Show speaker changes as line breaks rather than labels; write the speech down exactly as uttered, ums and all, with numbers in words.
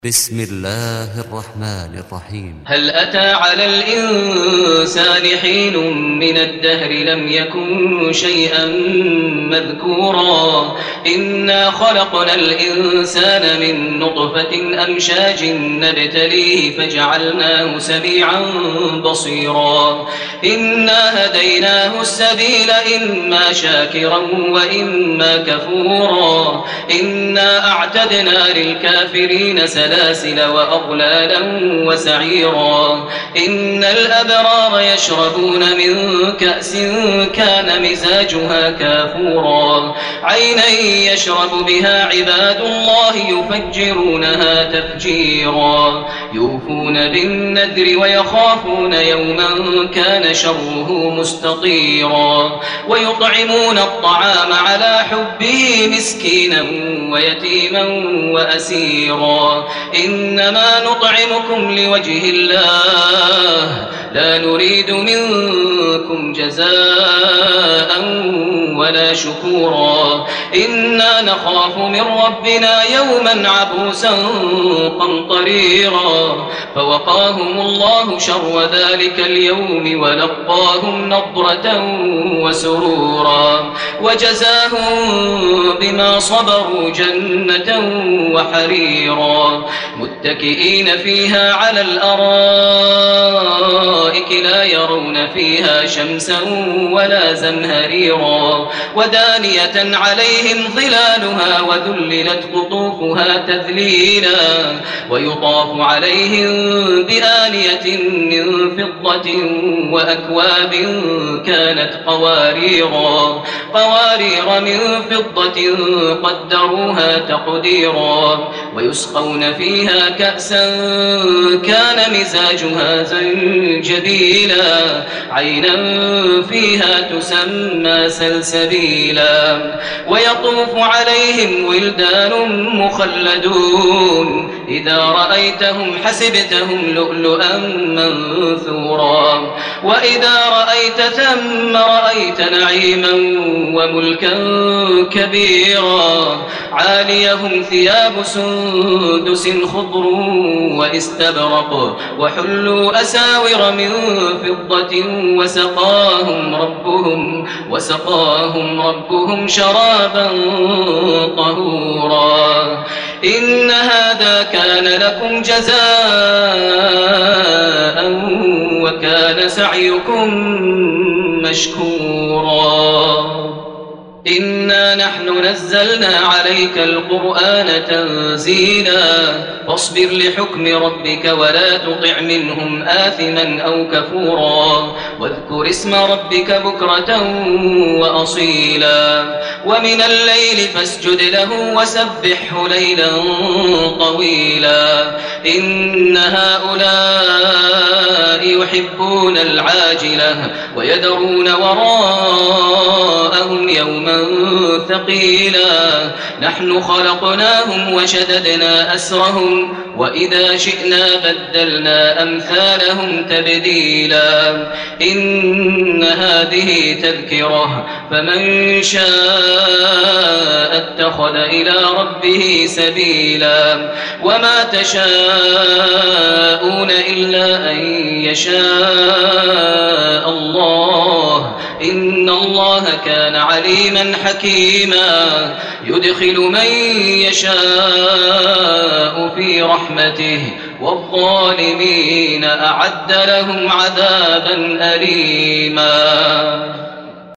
بسم الله الرحمن الرحيم.
هل أتى على الإنسان حين من الدهر لم يكن شيئا مذكورا إنا خلقنا الإنسان من نطفة أمشاج نبتليه فجعلناه سميعا بصيرا إنا هديناه السبيل إما شاكرا وإما كفورا إنا أعتدنا للكافرين سلاسل وأغلالا وسعيرا إن الأبرار يشربون من كأس كان مزاجها كافورا عينا يشرب بها عباد الله يفجرونها تفجيرا يوفون بالنذر ويخافون يوما كان شره مستطيرا ويطعمون الطعام على حبه مسكينا ويتيما وأسيرا إنما نطعمكم لوجه الله لا نريد منكم جزاء ولا شكورا إنا نخاف من ربنا يوما عبوسا قمطريرا فوقاهم الله شر ذلك اليوم ولقاهم نضرة وسرورا وجزاهم بما صبروا جنة وحريرا متكئين فيها على الأرائك لا يرون فيها شمسا ولا زمهريرا ودانية عليهم ظلالها وذللت قطوفها تذليلا ويطاف عليهم بآنية من فضة وأكواب كانت قواريرا قوارير من فضة قدروها تقديرا ويسقون فيها كأسا كان مزاجها زنجبيلا عينا فيها تسمى سلسبيلا ويطوف عليهم ولدان مخلدون إذا رأيتهم حسبتهم لؤلؤا منثورا وإذا رأيت ثم رأيت نعيما وملكا كبيرا عاليهم ثياب سندس خضر واستبرق وحلوا أساور من فضة وسقاهم ربهم وسقاهم ربهم شرابا طهورا إن هذا كان لكم جزاء وكان سعيكم مشكورا إنا نحن نزلنا عليك القرآن تنزيلا فاصبر لحكم ربك ولا تطع منهم آثما أو كفورا واذكر اسم ربك بكرة وأصيلا ومن الليل فاسجد له وسبحه ليلا طويلا إن هؤلاء يحبون العاجلة ويذرون وراءهم يوما ثقيلا نحن خلقناهم وشددنا أسرهم وإذا شئنا بدلنا أمثالهم تبديلا إن هذه تذكرة فمن شاء اتخذ إلى ربه سبيلا وما تشاءون إلا أن يشاء الله إن الله كان عليما حكيما يدخل من يشاء في رحمته والظالمين أعد لهم عذابا أليما.